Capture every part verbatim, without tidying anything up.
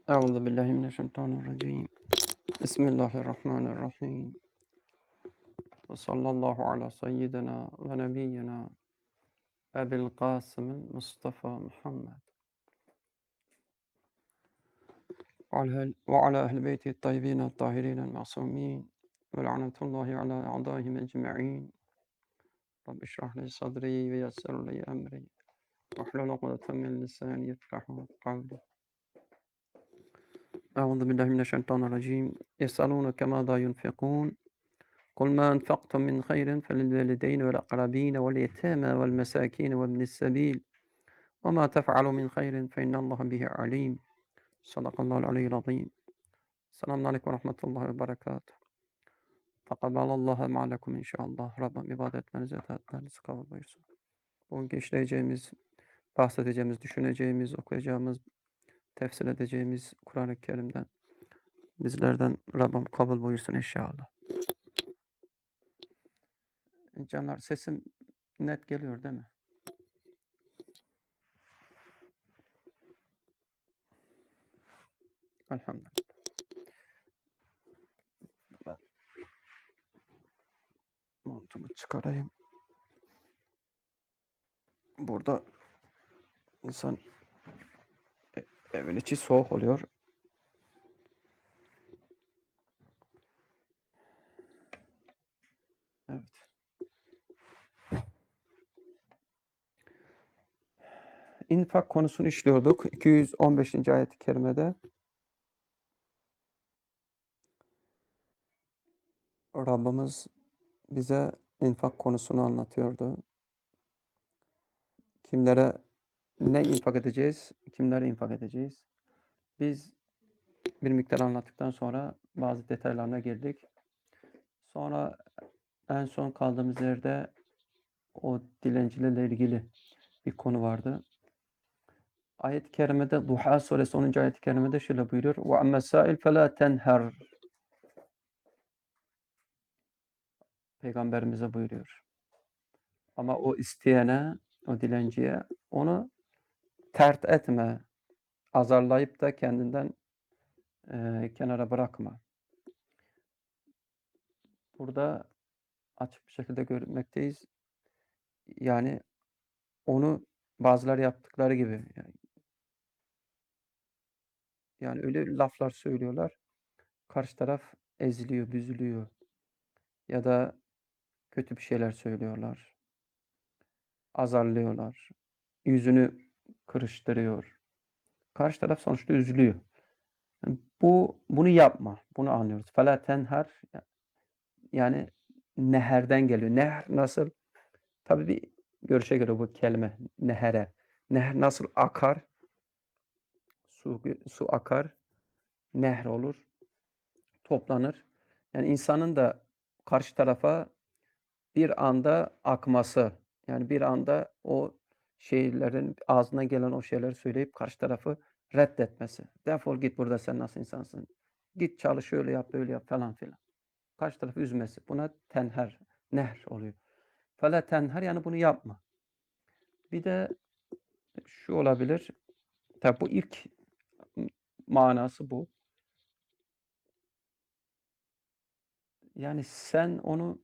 Euzu billahi mineşşeytanirracim. Bismillahirrahmanirrahim. Ve sallallahu ala seyyidina ve nebiyyina Ebil Kasım'ın Mustafa Muhammed ve ala ehl beyti tayyibin tahirin masumin ve lanetullahi ala a'daihim ecma'in. Rabbi şrah li sadri ve yessir li emri ve hlul ukdeten min lisani yefkahu kavli. Euzu billahi mineşşeytanirracim. Yesalûneke mâzâ yunfikûn. قل ما أنفقتم من خير فللوالدين والأقربين واليتامى والمساكين وابن السبيل وما تفعلوا من خير فإن الله به عليم. صدق الله العلي العظيم. Selamun Aleyküm ve Rahmetullahi ve Berekatuhu. Takabbalallahu ma'alekum inşallah. Rabbim ibadetlerinizi, itaatlerinizi kabul buyursun. Bugün işleyeceğimiz, bahsedeceğimiz, düşüneceğimiz, okuyacağımız, tefsir edeceğimiz Kur'an-ı Kerim'den bizlerden Rabbim kabul buyursun inşallah. Canlar, sesim net geliyor değil mi? Elhamdülillah. Ben montumu çıkarayım. Burada insan e, evin içi soğuk oluyor. Evet. İnfak konusunu işliyorduk. iki yüz on beşinci ayet-i kerimede Rabbimiz bize infak konusunu anlatıyordu. Kimlere ne infak edeceğiz, kimlere infak edeceğiz. Biz bir miktar anlattıktan sonra bazı detaylarına girdik. Sonra en son kaldığımız yerde o dilencilerle ilgili bir konu vardı. Ayet-i kerimede Duha suresi onuncu ayet-i kerimede şöyle buyuruyor. Ve emmesâil felâ tenher. Peygamberimize buyuruyor. Ama o isteyene, o dilenciye onu tert etme. Azarlayıp da kendinden e, kenara bırakma. Burada açık bir şekilde görmekteyiz. Yani onu bazıları yaptıkları gibi. Yani, yani öyle laflar söylüyorlar. Karşı taraf eziliyor, büzülüyor. Ya da kötü bir şeyler söylüyorlar. Azarlıyorlar. Yüzünü kırıştırıyor. Karşı taraf sonuçta üzülüyor. Yani bu bunu yapma. Bunu anlıyoruz. Fela tenher, yani neherden geliyor. Neher nasıl? Tabii bir görüşe göre bu kelime nehere. Neher nasıl akar? Su, su akar. Nehr olur. Toplanır. Yani insanın da karşı tarafa bir anda akması. Yani bir anda o şeylerin ağzına gelen o şeyleri söyleyip karşı tarafı reddetmesi. Defol git, burada sen nasıl insansın? Git çalış, öyle yap, böyle yap falan filan. Karşı tarafı üzmesi. Buna tenher, nehr oluyor. Fela tenher, yani bunu yapma. Bir de şu olabilir. Tabi bu ilk manası bu. Yani sen onu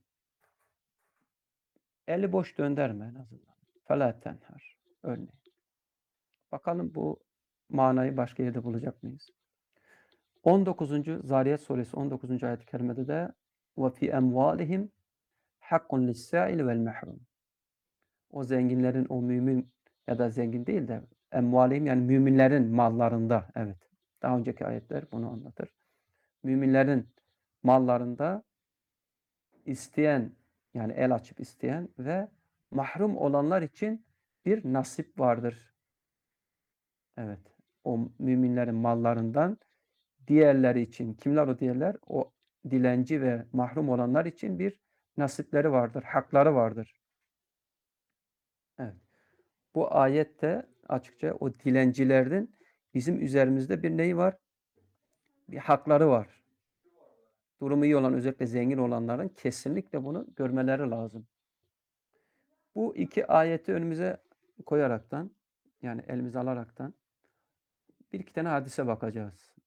eli boş döndürme en azından. Fela tenher. Örneğin. Bakalım bu manayı başka yerde bulacak mıyız? on dokuzuncu Zariyat suresi on dokuzuncu ayet-i kerimede de ve fi emvalihim hakkun lis-sâil vel mahrum. O zenginlerin, o mümin ya da zengin değil de emvalihim, yani müminlerin mallarında, evet. Daha önceki ayetler bunu anlatır. Müminlerin mallarında isteyen, yani el açıp isteyen ve mahrum olanlar için bir nasip vardır. Evet. O müminlerin mallarından diğerleri için, kimler o diğerler? O dilenci ve mahrum olanlar için bir nasipleri vardır, hakları vardır. Evet. Bu ayette açıkça o dilencilerin bizim üzerimizde bir neyi var? Bir hakları var. Durumu iyi olan, özellikle zengin olanların kesinlikle bunu görmeleri lazım. Bu iki ayeti önümüze koyaraktan, yani elimize alaraktan bir iki tane hadise bakacağız.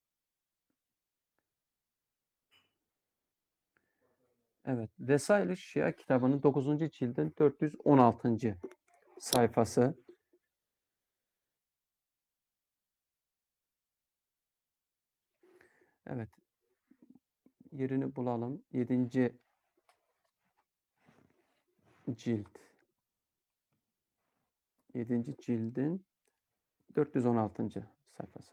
Evet. Vesail-i Şia kitabının dokuzuncu cildin dört yüz on altıncı sayfası. Evet. Yerini bulalım. yedinci cilt. yedinci cildin dört yüz on altıncı sayfası.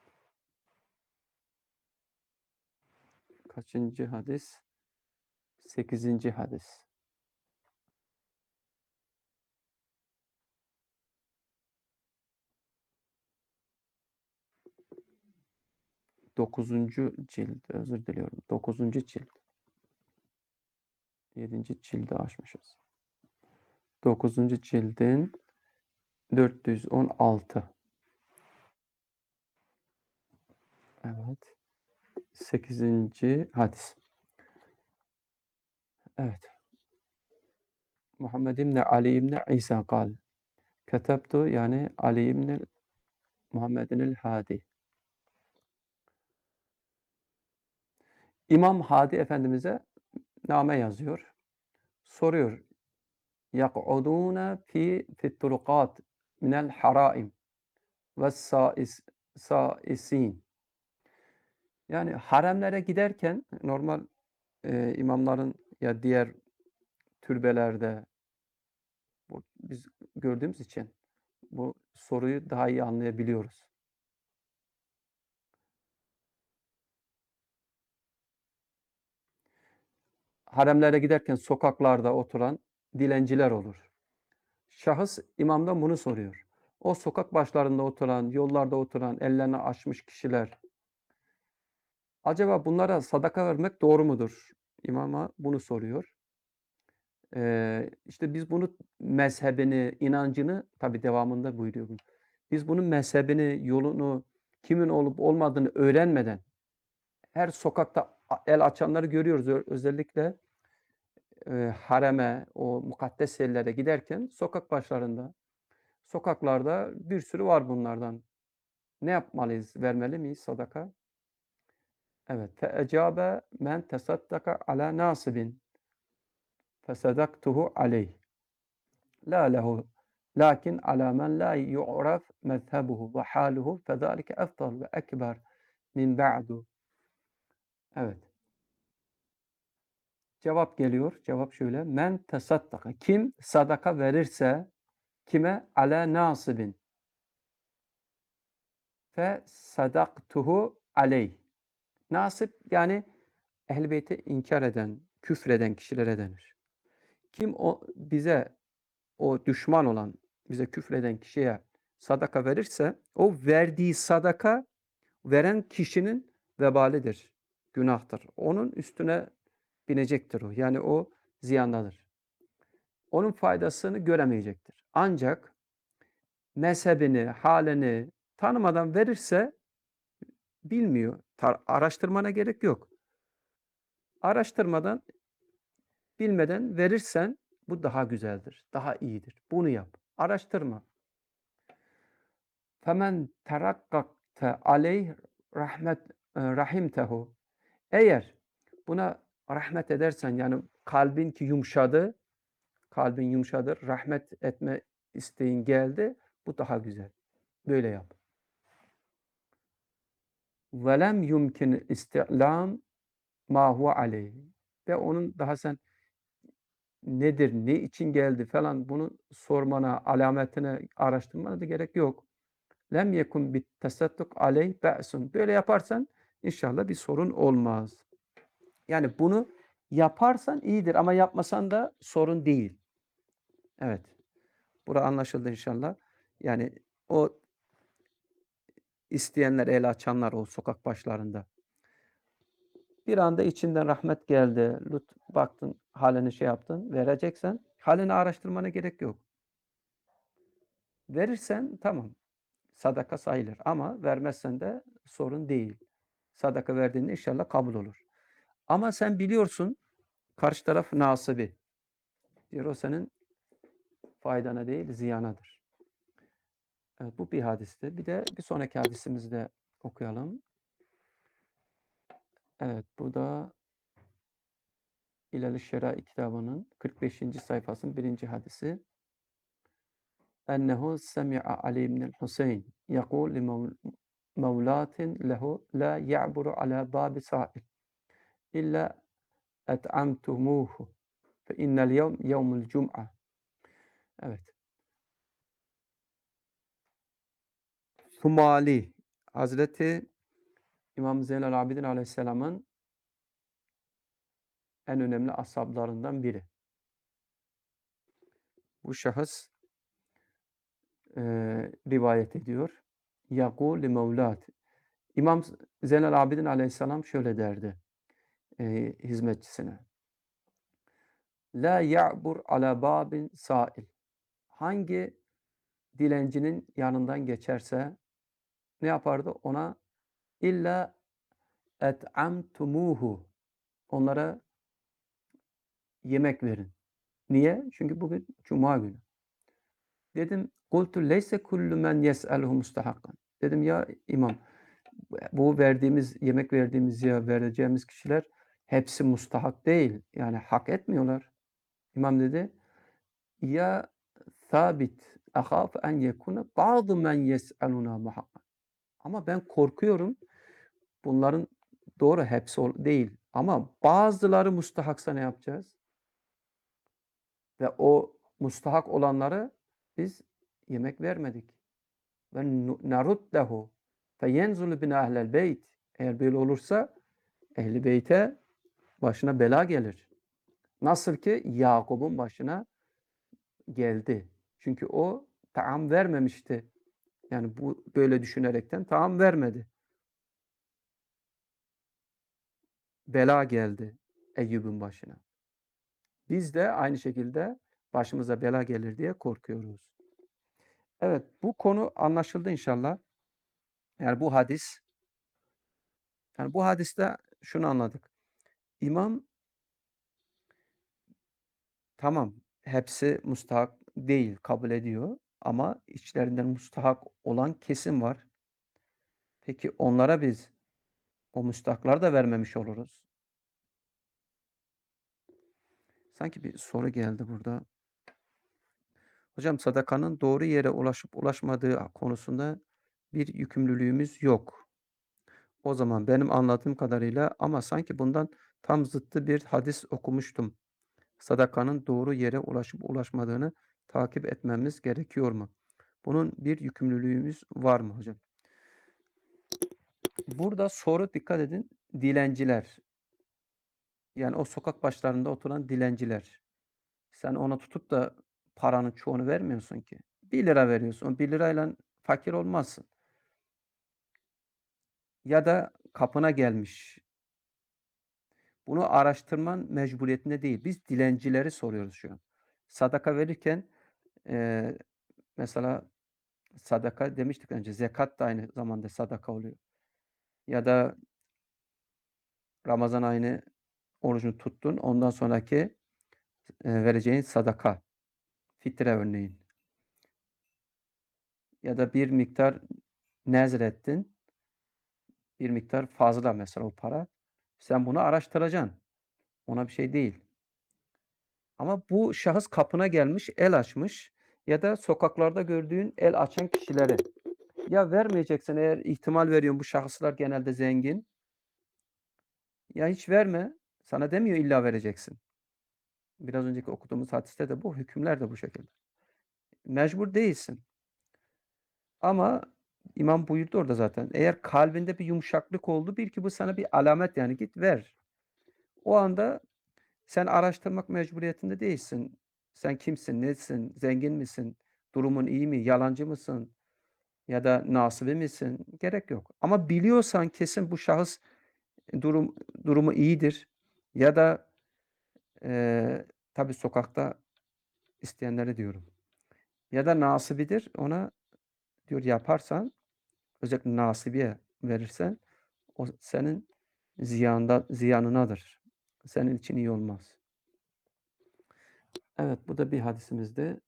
Kaçıncı hadis? sekizinci hadis. dokuzuncu cilt. Özür diliyorum. dokuzuncu cilt. yedinci cildi açmışız. dokuzuncu cildin dört yüz on altı. Evet. sekizinci hadis. Evet. Muhammed İbni Ali İbni İsa kal. Ketebtu yani Ali İbni Muhammed'in Hadi. İmam Hadi Efendimiz'e name yazıyor. Soruyor. Yak'udûne fi fitturukat minel haraim ve sais, saisin. Yani haremlere giderken normal e, imamların ya diğer türbelerde bu, biz gördüğümüz için bu soruyu daha iyi anlayabiliyoruz. Haremlere giderken sokaklarda oturan dilenciler olur. Şahıs imamdan bunu soruyor. O sokak başlarında oturan, yollarda oturan, ellerini açmış kişiler, acaba bunlara sadaka vermek doğru mudur? İmama bunu soruyor. Ee, işte biz bunu mezhebini, inancını, tabi devamında buyuruyor bunu. Biz bunun mezhebini, yolunu, kimin olup olmadığını öğrenmeden her sokakta el açanları görüyoruz. Özellikle e, hareme, o mukaddes yerlere giderken sokak başlarında, sokaklarda bir sürü var bunlardan. Ne yapmalıyız? Vermeli miyiz sadaka? Evet. Feecabe men tesaddaka ala nasibin fesadaktuhu aleyh. La lehu lakin ala men la yu'raf mezhebuhu ve haluhu fezalike efdal ve ekber min ba'du. Evet. Cevap geliyor. Cevap şöyle. Men tesaddaka. Kim sadaka verirse kime? Ala nasibin. Fe sadaktuhu aleyh. Nasip yani Ehl-i Beyt'i inkar eden, küfreden kişilere denir. Kim o bize o düşman olan, bize küfreden kişiye sadaka verirse o verdiği sadaka veren kişinin vebalidir, günahtır. Onun üstüne binecektir o. Yani o ziyandadır. Onun faydasını göremeyecektir. Ancak mezhebini, halini tanımadan verirse bilmiyor. Araştırmana gerek yok. Araştırmadan, bilmeden verirsen bu daha güzeldir, daha iyidir. Bunu yap. Araştırma. Femen terakkakte aleyh rahmet rahimtehu. Eğer buna rahmet edersen yani kalbin ki yumuşadı, kalbin yumuşadır, rahmet etme isteğin geldi, bu daha güzel. Böyle yap. Velem yumkin isti'lam ma huve aleyh. Ve onun daha sen nedir, ne için geldi falan bunu sormana, alametine, araştırmana da gerek yok. Lem yekun bit tesadduk aleyh be'sun. Böyle yaparsan inşallah bir sorun olmaz. Yani bunu yaparsan iyidir ama yapmasan da sorun değil. Evet. Bura anlaşıldı inşallah. Yani o isteyenler, el açanlar o sokak başlarında. Bir anda içinden rahmet geldi. Lut baktın, halini şey yaptın, vereceksen halini araştırmana gerek yok. Verirsen tamam. Sadaka sayılır ama vermezsen de sorun değil. Sadaka verdiğinde inşallah kabul olur. Ama sen biliyorsun karşı taraf nasibi. Diyor o senin faydana değil ziyanadır. Evet, bu bir hadiste. Bir de bir sonraki hadisimizi de okuyalım. Evet, bu da İlal-i Şerai kitabının kırk beşinci sayfasının birinci hadisi. Ennehu semi'a Ali ibn Hüseyin yekul li mevlatin lehu la ya'buru ala babi sa'il illa et'amtumuhu fe innel yevm yevmul cum'a. Evet. Sumali Hazreti İmam Zeynel Abidin Aleyhisselam'ın en önemli ashablarından biri. Bu şahıs e, rivayet ediyor. Yakul li mevlat. İmam Zeynel Abidin Aleyhisselam şöyle derdi e, hizmetçisine. La ya'bur ala babin sa'il. Hangi dilencinin yanından geçerse ne yapardı? Ona illa et'amtumuhu. Onlara yemek verin. Niye? Çünkü bugün Cuma günü. Dedim, kultu leyse kullu men yes'eluhu mustahakkan. Dedim ya imam, bu verdiğimiz, yemek verdiğimiz ya vereceğimiz kişiler hepsi mustahak değil. Yani hak etmiyorlar. İmam dedi, ya sabit ahaf en yekune bazı men yes'eluna muhakkan. Ama ben korkuyorum bunların doğru hepsi değil. Ama bazıları mustahaksa ne yapacağız? Ve o mustahak olanları biz yemek vermedik. Ve naruddehu feyenzulu bina ehlel beyt. Eğer böyle olursa ehli beyte başına bela gelir. Nasıl ki Yakup'un başına geldi. Çünkü o taam vermemişti. Yani bu böyle düşünerekten taam vermedi. Bela geldi Eyyub'un başına. Biz de aynı şekilde başımıza bela gelir diye korkuyoruz. Evet, bu konu anlaşıldı inşallah. Yani bu hadis, yani bu hadiste şunu anladık. İmam tamam hepsi mustahak değil kabul ediyor ama içlerinden mustahak olan kesim var. Peki onlara biz o müstahakları da vermemiş oluruz. Sanki bir soru geldi burada. Hocam sadakanın doğru yere ulaşıp ulaşmadığı konusunda bir yükümlülüğümüz yok. O zaman benim anladığım kadarıyla ama sanki bundan tam zıttı bir hadis okumuştum. Sadakanın doğru yere ulaşıp ulaşmadığını takip etmemiz gerekiyor mu? Bunun bir yükümlülüğümüz var mı hocam? Burada soru dikkat edin. Dilenciler. Yani o sokak başlarında oturan dilenciler. Sen ona tutup da paranın çoğunu vermiyorsun ki. bir lira veriyorsun. O bir lirayla fakir olmazsın. Ya da kapına gelmiş. Bunu araştırman mecburiyetinde değil. Biz dilencileri soruyoruz şu an. Sadaka verirken e, mesela sadaka demiştik önce. Zekat da aynı zamanda sadaka oluyor. Ya da Ramazan ayını orucunu tuttun. Ondan sonraki e, vereceğin sadaka. Fitre örneğin. Ya da bir miktar nezrettin. Bir miktar fazla mesela o para. Sen bunu araştıracaksın. Ona bir şey değil. Ama bu şahıs kapına gelmiş, el açmış ya da sokaklarda gördüğün el açan kişileri. Ya vermeyeceksin eğer ihtimal veriyorum bu şahıslar genelde zengin. Ya hiç verme. Sana demiyor illa vereceksin. Biraz önceki okuduğumuz hadiste de bu, hükümler de bu şekilde. Mecbur değilsin. Ama İmam buyurdu orada zaten. Eğer kalbinde bir yumuşaklık oldu, bil ki bu sana bir alamet yani git ver. O anda sen araştırmak mecburiyetinde değilsin. Sen kimsin, nesin, zengin misin, durumun iyi mi, yalancı mısın ya da nasibi misin? Gerek yok. Ama biliyorsan kesin bu şahıs durum durumu iyidir ya da e, tabii sokakta isteyenleri diyorum. Ya da nasibidir. Ona diyor yaparsan özellikle nasibiye verirsen o senin ziyanda, ziyanınadır. Senin için iyi olmaz. Evet bu da bir hadisimizde.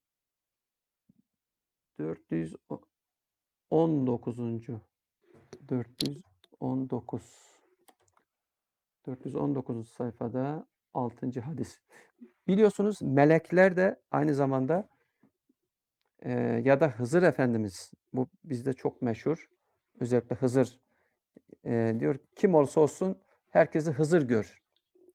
dört yüz on dokuzuncu dört yüz on dokuz dört yüz on dokuzuncu sayfada altıncı hadis. Biliyorsunuz melekler de aynı zamanda eee, ya da Hızır Efendimiz, bu bizde çok meşhur. Özellikle Hızır eee, diyor kim olsa olsun herkesi Hızır gör.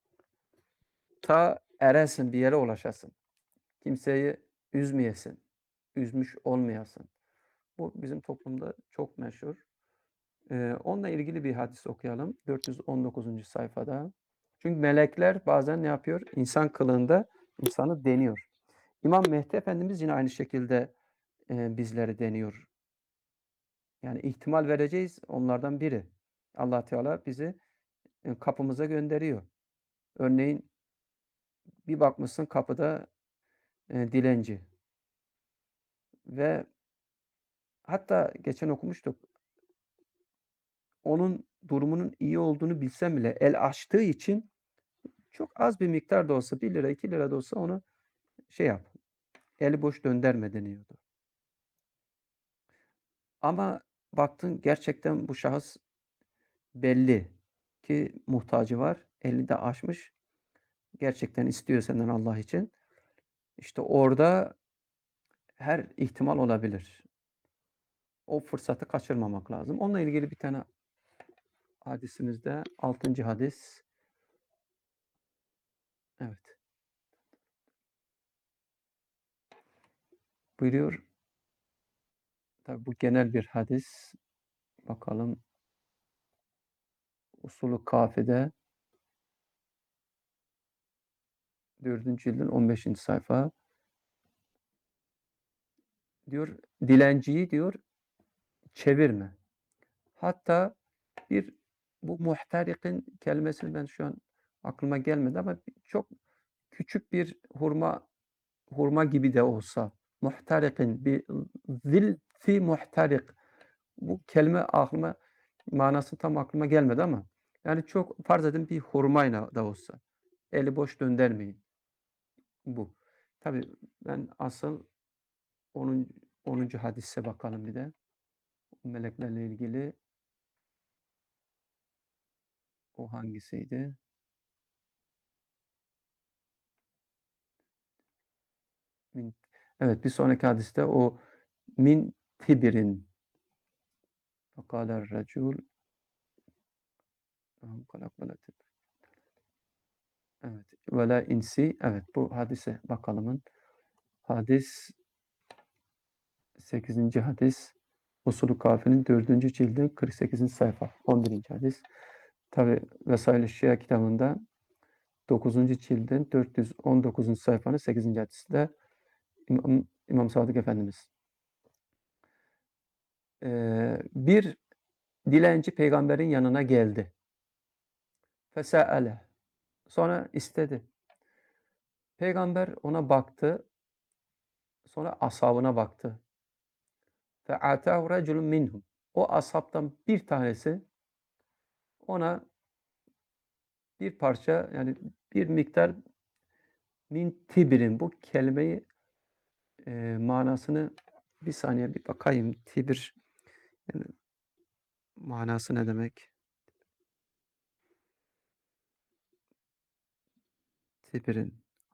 Ta eresin bir yere ulaşasın. Kimseyi üzmeyesin. Üzmüş olmayasın. Bu bizim toplumda çok meşhur. Eee, onunla ilgili bir hadis okuyalım. dört yüz on dokuzuncu sayfada. Çünkü melekler bazen ne yapıyor? İnsan kılığında insanı deniyor. İmam Mehdi Efendimiz yine aynı şekilde eee, bizleri deniyor. Yani ihtimal vereceğiz onlardan biri. Allah Teala bizi e, kapımıza gönderiyor. Örneğin bir bakmışsın kapıda e, dilenci ve hatta geçen okumuştuk. Onun durumunun iyi olduğunu bilsem bile el açtığı için çok az bir miktar da olsa bir lira iki lira da olsa onu şey yap. Eli boş döndürme deniyordu. Ama baktın gerçekten bu şahıs belli ki muhtacı var. Eli de aşmış. Gerçekten istiyor senden Allah için. İşte orada her ihtimal olabilir. O fırsatı kaçırmamak lazım. Onunla ilgili bir tane hadisimizde altıncı hadis. Evet. Buyuruyor. Tabi bu genel bir hadis. Bakalım usulü kafide dördüncü cildin on beşinci sayfa. Diyor dilenciyi diyor çevirme. Hatta bir bu muhtarikin kelimesini ben şu an aklıma gelmedi ama çok küçük bir hurma hurma gibi de olsa muhtarikin bir zil fi muhtarik bu kelime aklıma manası tam aklıma gelmedi ama yani çok farz edin bir hurmayla da olsa eli boş döndürmeyin bu. Tabii ben asıl onun onuncu hadise bakalım bir de. Meleklerle ilgili o hangisiydi? Min, evet bir sonraki hadiste o min tibirin fakaler recul evet ve la insi evet bu hadise bakalımın hadis sekizinci hadis Usulü Kafi'nin dördüncü cildi kırk sekizinci sayfa on birinci hadis. Tabi Vesail-i Şia kitabında dokuzuncu cildin dört yüz on dokuzuncu sayfanın sekizinci hadisinde İmam, İmam Sadık Efendimiz. Ee, bir dilenci peygamberin yanına geldi. Fese'ele. Sonra istedi. Peygamber ona baktı. Sonra ashabına baktı. Fe'atahu reculun minhum. O ashabtan bir tanesi ona bir parça yani bir miktar min tibirin bu kelimeyi e, manasını bir saniye bir bakayım. Tibir yani manası ne demek? Tibirin.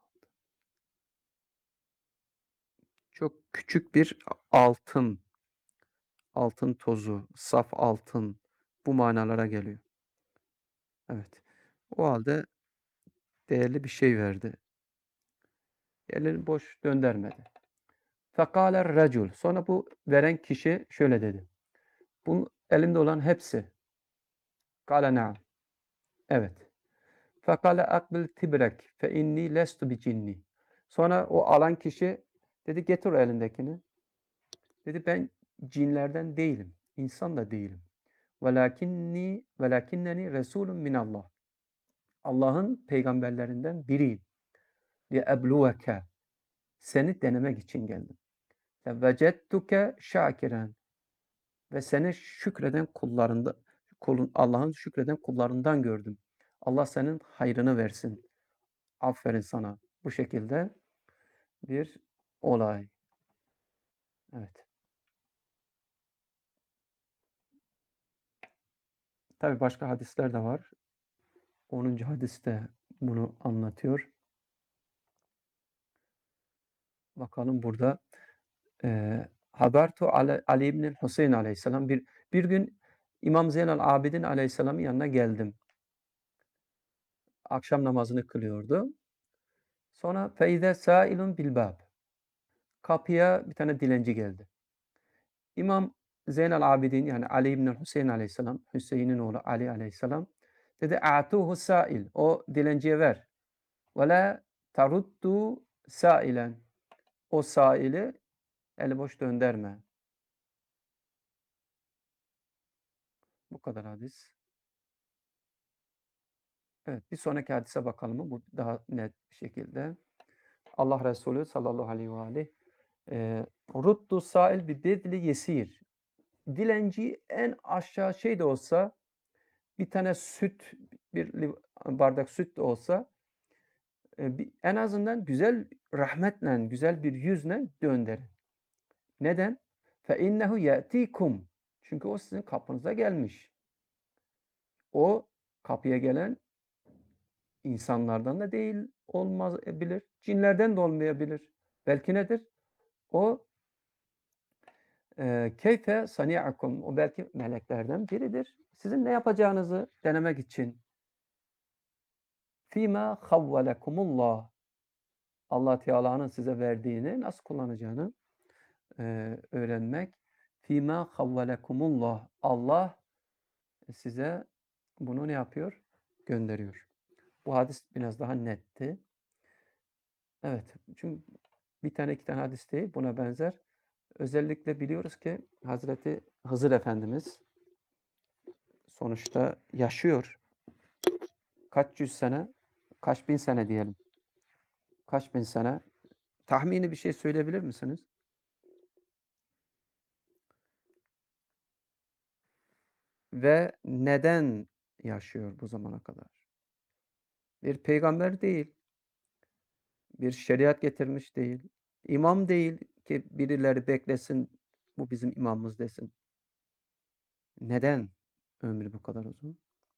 Çok küçük bir altın, altın tozu, saf altın bu manalara geliyor. Evet. O halde değerli bir şey verdi. Elini boş döndürmedi. Fekâler recul. Sonra bu veren kişi şöyle dedi. Bunun elimde olan hepsi. Kâle na'am. Evet. Fekâle akbil tibrek fe inni lestu bi cinni. Sonra o alan kişi dedi getir o elindekini. Dedi ben cinlerden değilim. İnsan da değilim. Velakinni velakinneni resulun minallah. Allah'ın peygamberlerinden biriyim. Li ebluveke. Seni denemek için geldim. Vecettuke şakiren. Ve seni şükreden kullarında kulun Allah'ın şükreden kullarından gördüm. Allah senin hayrını versin. Aferin sana. Bu şekilde bir olay. Evet. Tabii başka hadisler de var. onuncu hadiste bunu anlatıyor. Bakalım burada eee Habertu Ale Ali İbnül Hüseyin Aleyhisselam bir bir gün İmam Zeynel Abidin Aleyhisselam'ın yanına geldim. Akşam namazını kılıyordu. Sonra feize sailun bil bab. Kapıya bir tane dilenci geldi. İmam Zeynel Abidin yani Ali İbnül Hüseyin Aleyhisselam, Hüseyin'in oğlu Ali Aleyhisselam dedi a'tuhu sail. O dilenciye ver. Ve la taruddu sailen. O saili eli boş dönderme. Bu kadar hadis. Evet, bir sonraki hadise bakalım mı? Bu daha net bir şekilde. Allah Resulü sallallahu aleyhi ve aleyh eee ruddu sail bi bedli yesir. Dilenci en aşağı şey de olsa bir tane süt, bir bardak süt de olsa e, bir, en azından güzel rahmetle, güzel bir yüzle döndürün. Neden? Fe innehu yatikum. Çünkü o sizin kapınıza gelmiş. O kapıya gelen insanlardan da değil olmayabilir. Cinlerden de olmayabilir. Belki nedir? O e, keyfe sani'akum. O belki meleklerden biridir. Sizin ne yapacağınızı denemek için. Fîmâ havvelekumullah. Allah Teala'nın size verdiğini nasıl kullanacağını e, öğrenmek. Fîmâ havvelekumullah. Allah size bunu ne yapıyor? Gönderiyor. Bu hadis biraz daha netti. Evet. Çünkü bir tane iki tane hadis değil. Buna benzer. Özellikle biliyoruz ki Hazreti Hızır Efendimiz sonuçta yaşıyor. Kaç yüz sene, kaç bin sene diyelim. Kaç bin sene. Tahmini bir şey söyleyebilir misiniz? Ve neden yaşıyor bu zamana kadar? Bir peygamber değil. Bir şeriat getirmiş değil. İmam değil ki birileri beklesin, bu bizim imamımız desin. Neden ömrü bu kadar uzun?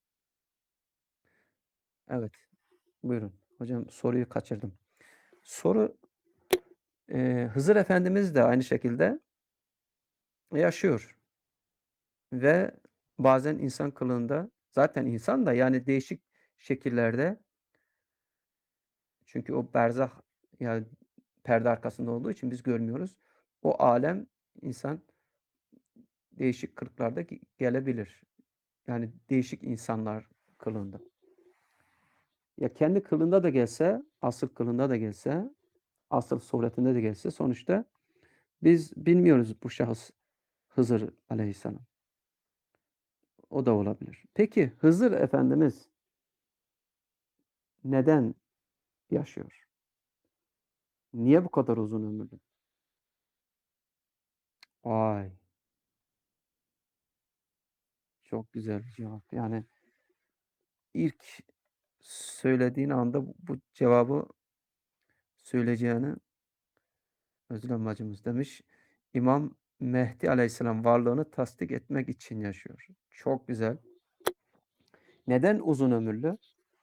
Evet, buyurun. Hocam soruyu kaçırdım. Soru e, Hızır Efendimiz de aynı şekilde yaşıyor. Ve bazen insan kılığında, zaten insan da yani değişik şekillerde, çünkü o berzah yani perde arkasında olduğu için biz görmüyoruz. O alem insan değişik kılıklarda gelebilir. Yani değişik insanlar kılığında. Ya kendi kılığında da gelse, asıl kılığında da gelse, asıl suretinde de gelse sonuçta biz bilmiyoruz bu şahıs Hızır Aleyhisselam. O da olabilir. Peki Hızır Efendimiz neden yaşıyor? Niye bu kadar uzun ömürlü? Vay, çok güzel bir cevap. Yani ilk söylediğin anda bu cevabı söyleyeceğini Özlem bacımız demiş. İmam Mehdi Aleyhisselam varlığını tasdik etmek için yaşıyor. Çok güzel. Neden uzun ömürlü?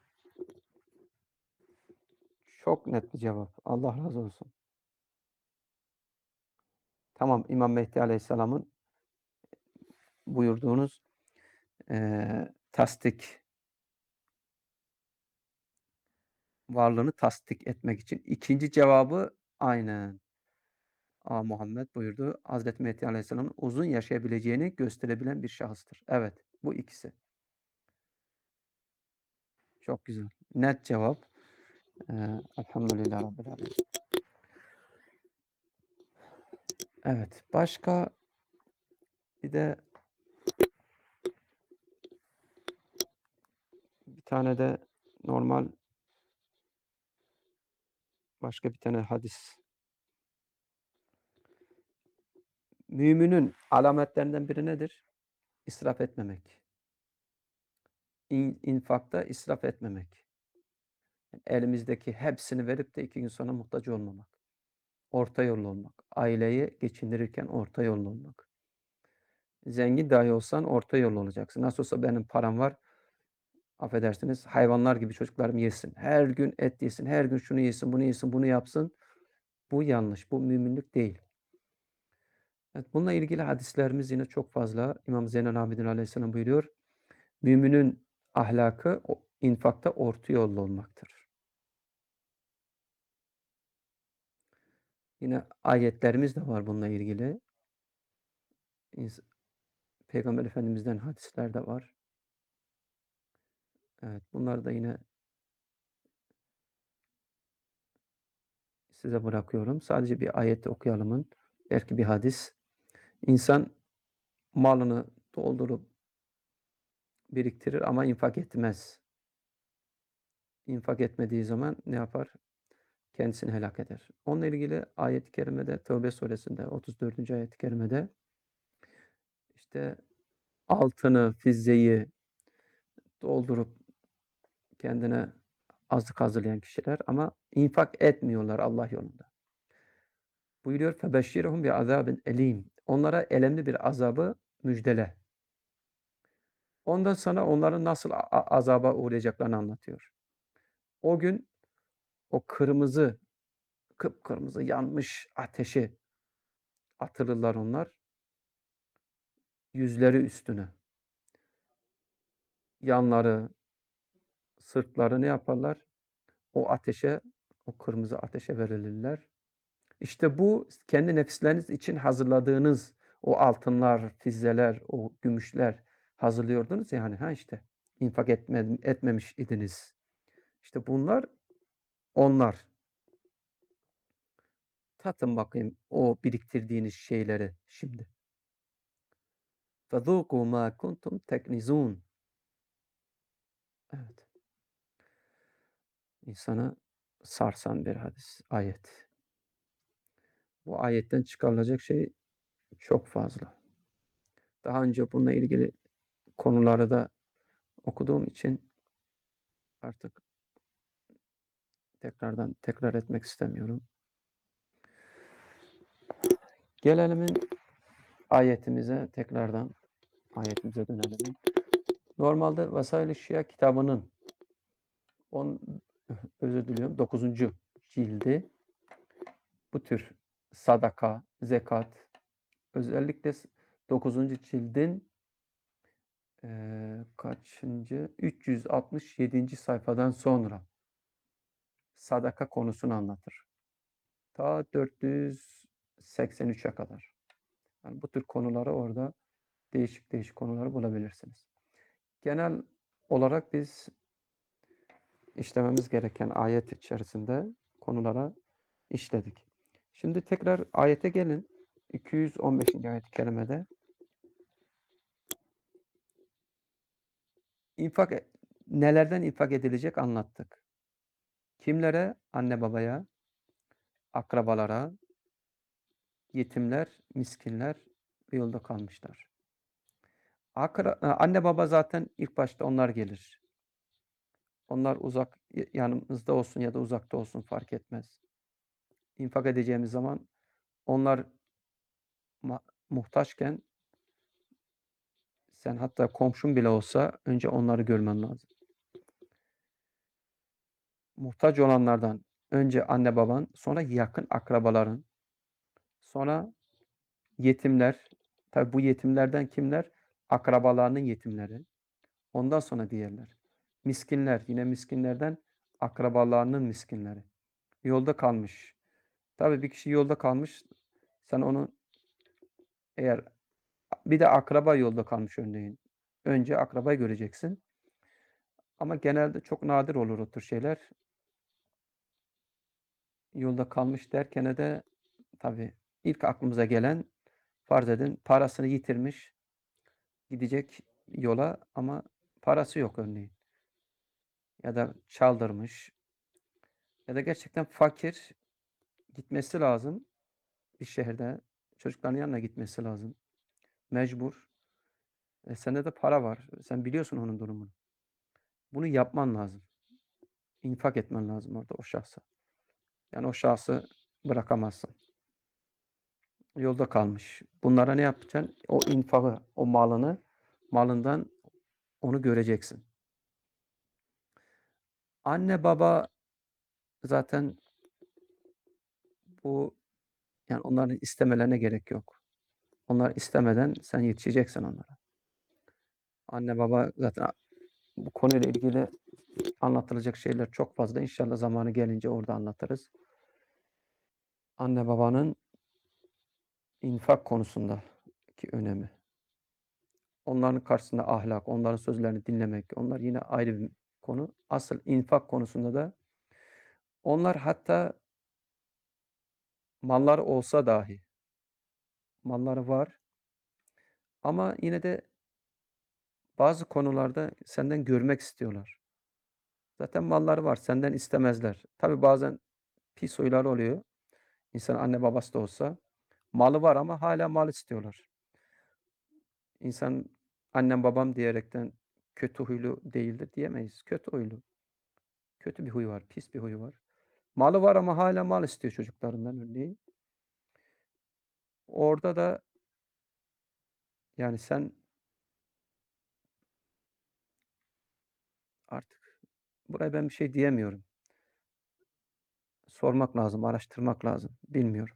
Çok net bir cevap. Allah razı olsun. Tamam, İmam Mehdi Aleyhisselam'ın buyurduğunuz eee tasdik, varlığını tasdik etmek için. İkinci cevabı aynen. A. Muhammed buyurdu. Hazreti Mehdi Aleyhisselam'ın uzun yaşayabileceğini gösterebilen bir şahıstır. Evet, bu ikisi. Çok güzel. Net cevap. Ee, Elhamdülillah Rabbil Alemin. Evet, başka bir de bir tane de normal başka bir tane hadis. Müminin alametlerinden biri nedir? İsraf etmemek. İn, infakta israf etmemek. Yani elimizdeki hepsini verip de iki gün sonra muhtaç olmamak. Orta yollu olmak. Aileyi geçindirirken orta yollu olmak. Zengin dahi olsan orta yol olacaksın. Nasıl olsa benim param var. affedersiniz, hayvanlar gibi çocuklarım yesin. Her gün et yesin, her gün şunu yesin, bunu yesin, bunu yapsın. Bu yanlış. Bu müminlik değil. Evet, bununla ilgili hadislerimiz yine çok fazla. İmam Zeynel Abidin Aleyhisselam buyuruyor. Müminin ahlakı o infakta orta yollu olmaktır. Yine ayetlerimiz de var bununla ilgili. İns Peygamber Efendimiz'den hadisler de var. Evet, bunları da yine size bırakıyorum. Sadece bir ayet okuyalımın, belki bir hadis. İnsan malını doldurup biriktirir ama infak etmez. İnfak etmediği zaman ne yapar? Kendisini helak eder. Onunla ilgili ayet-i kerimede Tevbe suresinde otuz dördüncü ayet-i kerimede işte altını, fizzeyi doldurup kendine azık hazırlayan kişiler ama infak etmiyorlar Allah yolunda. Buyuruyor febeşşirhum bi azabin elim. Onlara elemli bir azabı müjdele. Ondan sonra onların nasıl azaba uğrayacaklarını anlatıyor. O gün o kırmızı, kıpkırmızı yanmış ateşi atılırlar onlar. Yüzleri üstüne. Yanları, sırtları ne yaparlar? O ateşe, o kırmızı ateşe verilirler. İşte bu kendi nefisleriniz için hazırladığınız o altınlar, fizzeler, o gümüşler hazırlıyordunuz yani ha işte infak etme, etmemiş idiniz. İşte bunlar onlar. Tatın bakayım o biriktirdiğiniz şeyleri şimdi. فَذُوقُوا مَا كُنْتُمْ تَكْنِزُونَ. Evet. İnsanı sarsan bir hadis, ayet. Bu ayetten çıkarılacak şey çok fazla. Daha önce bununla ilgili konuları da okuduğum için artık tekrardan tekrar etmek istemiyorum. Gelelim ayetimize tekrardan ayetimize dönelim. Normalde Vesail-i Şia kitabının on, özür diliyorum dokuzuncu cildi bu tür sadaka, zekat, özellikle dokuzuncu cildin e, kaçıncı? üç yüz altmış yedinci sayfadan sonra sadaka konusunu anlatır. Ta dört yüz seksen üçe kadar. Yani bu tür konuları orada değişik değişik konuları bulabilirsiniz. Genel olarak biz işlememiz gereken ayet içerisinde konulara işledik. Şimdi tekrar ayete gelin. iki yüz on beşinci ayet-i kerimede infak nelerden infak edilecek anlattık. Kimlere? Anne babaya, akrabalara, yetimler, miskinler ve yolda kalmışlar. Akra, anne baba zaten ilk başta onlar gelir. Onlar uzak yanımızda olsun ya da uzakta olsun fark etmez. İnfak edeceğimiz zaman onlar muhtaçken sen hatta komşun bile olsa önce onları görmen lazım. Muhtaç olanlardan önce anne baban, sonra yakın akrabaların, sonra yetimler. Tabi bu yetimlerden kimler? Akrabalarının yetimleri. Ondan sonra diğerler. Miskinler, yine miskinlerden akrabalarının miskinleri. Yolda kalmış. Tabii bir kişi yolda kalmış. Sen onu eğer bir de akraba yolda kalmış örneğin. Önce akrabayı göreceksin. Ama genelde çok nadir olur o tür şeyler. Yolda kalmış derken de tabii ilk aklımıza gelen farz edin parasını yitirmiş gidecek yola ama parası yok örneğin. Ya da çaldırmış ya da gerçekten fakir gitmesi lazım bir şehirde. Çocukların yanına gitmesi lazım. Mecbur. E sende de para var. Sen biliyorsun onun durumunu. Bunu yapman lazım. İnfak etmen lazım orada o şahsa. Yani o şahsı bırakamazsın. Yolda kalmış. Bunlara ne yapacaksın? O infakı, o malını, malından onu göreceksin. Anne baba zaten bu yani onların istemelerine gerek yok. Onlar istemeden sen yetişeceksin onlara. Anne baba zaten bu konuyla ilgili anlatılacak şeyler çok fazla. İnşallah zamanı gelince orada anlatırız. Anne babanın infak konusundaki önemi. Onların karşısında ahlak, onların sözlerini dinlemek, onlar yine ayrı bir konu. Asıl infak konusunda da onlar hatta malları olsa dahi, malları var ama yine de bazı konularda senden görmek istiyorlar. Zaten malları var, senden istemezler. Tabii bazen pis huyları oluyor. İnsanın anne babası da olsa. Malı var ama hala mal istiyorlar. İnsan annem babam diyerekten kötü huylu değildir diyemeyiz. Kötü huylu. Kötü bir huy var, pis bir huyu var. Malı var ama hala mal istiyor çocuklarından örneğin. Orada da yani sen artık buraya ben bir şey diyemiyorum. Sormak lazım, araştırmak lazım. Bilmiyorum.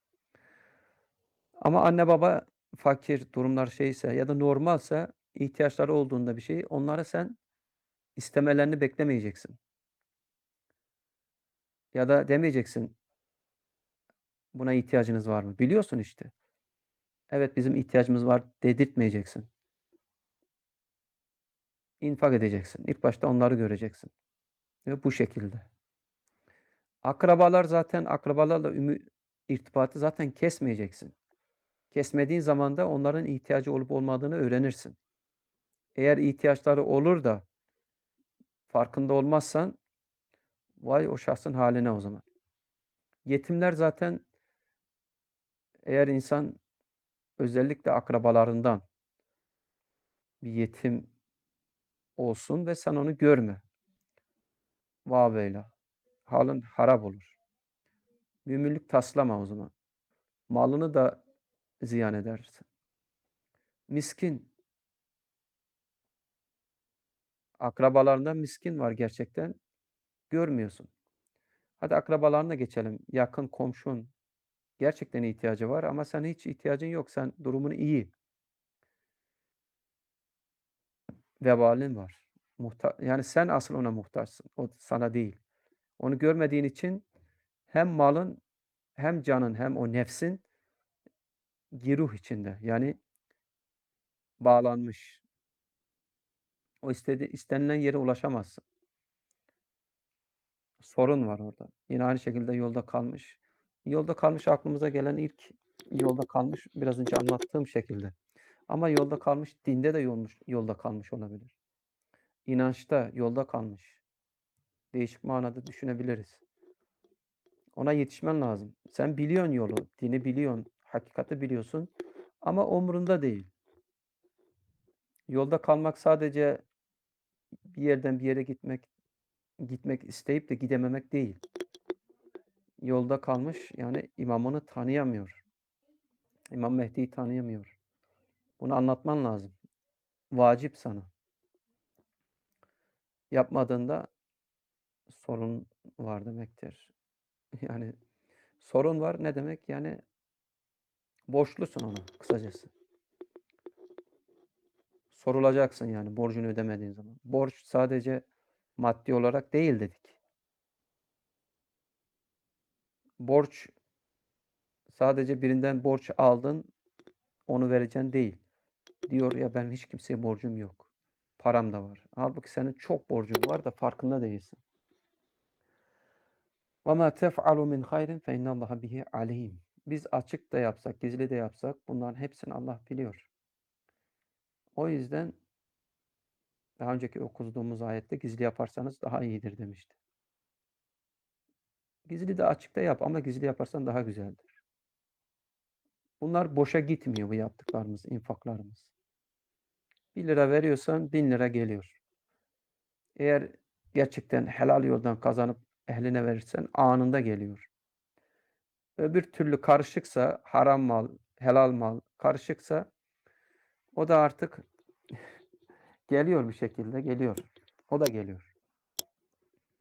Ama anne baba fakir, durumlar şeyse ya da normalse ihtiyaçları olduğunda bir şey, onları sen istemelerini beklemeyeceksin. Ya da demeyeceksin, buna ihtiyacınız var mı? Biliyorsun işte. Evet bizim ihtiyacımız var dedirtmeyeceksin. İnfak edeceksin. İlk başta onları göreceksin. Ve bu şekilde. Akrabalar zaten akrabalarla ümü, irtibatı zaten kesmeyeceksin. Kesmediğin zaman da onların ihtiyacı olup olmadığını öğrenirsin. Eğer ihtiyaçları olur da farkında olmazsan vay o şahsın haline o zaman. Yetimler zaten eğer insan özellikle akrabalarından bir yetim olsun ve sen onu görme. Vaveyla. Halın harap olur. Müminlik taslama o zaman. Malını da ziyan edersin. Miskin. Akrabalarından miskin var gerçekten. Görmüyorsun. Hadi akrabalarına geçelim. Yakın komşun gerçekten ihtiyacı var ama sen hiç ihtiyacın yok. Sen durumun iyi. Vebalin var. Muhta yani sen asıl ona muhtaçsın. O sana değil. Onu görmediğin için hem malın hem canın hem o nefsin giruh içinde. Yani bağlanmış. O istedi istenilen yere ulaşamazsın. Sorun var orada. Yine aynı şekilde yolda kalmış. Yolda kalmış aklımıza gelen ilk yolda kalmış biraz önce anlattığım şekilde. Ama yolda kalmış dinde de yolmuş, yolda kalmış olabilir. İnançta yolda kalmış. Değişik manada düşünebiliriz. Ona yetişmen lazım. Sen biliyorsun yolu, dini biliyorsun, hakikati biliyorsun ama umurunda değil. Yolda kalmak sadece bir yerden bir yere gitmek gitmek isteyip de gidememek değil. Yolda kalmış yani imamını tanıyamıyor. İmam Mehdi'yi tanıyamıyor. Bunu anlatman lazım. Vacip sana. Yapmadığında sorun var demektir. Yani sorun var ne demek? Yani borçlusun ona kısacası. Sorulacaksın yani borcunu ödemediğin zaman. Borç sadece maddi olarak değil dedik. Borç sadece birinden borç aldın, onu vereceksin değil. Diyor ya ben hiç kimseye borcum yok. Param da var. Halbuki senin çok borcun var da farkında değilsin. وَمَا تَفْعَلُوا مِنْ خَيْرٍ فَاِنَّ اللّٰهَ بِهِ عَلِيمٌ. Biz açık da yapsak, gizli de yapsak bunların hepsini Allah biliyor. O yüzden daha önceki okuduğumuz ayette gizli yaparsanız daha iyidir demişti. Gizli de açık da yap ama gizli yaparsan daha güzeldir. Bunlar boşa gitmiyor bu yaptıklarımız, infaklarımız. Bir lira veriyorsan bin lira geliyor. Eğer gerçekten helal yoldan kazanıp ehline verirsen anında geliyor. Öbür türlü karışıksa, haram mal, helal mal karışıksa o da artık geliyor bir şekilde, geliyor. O da geliyor.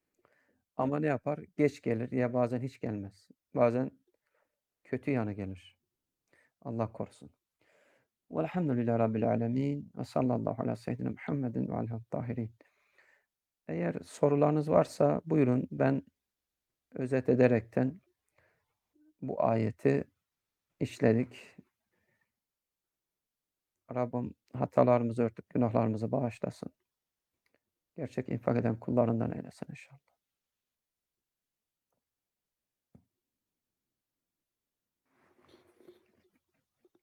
Ama ne yapar? Geç gelir ya bazen hiç gelmez. Bazen kötü yanı gelir. Allah korusun. Velhamdülillahi Rabbil alemin. Ve sallallahu ala seyyidina Muhammedin ve aleyhi tahirin. Eğer sorularınız varsa buyurun. Ben özet ederekten bu ayeti işledik. Rabbim hatalarımızı örtüp günahlarımızı bağışlasın. Gerçek infak eden kullarından eylesin inşallah.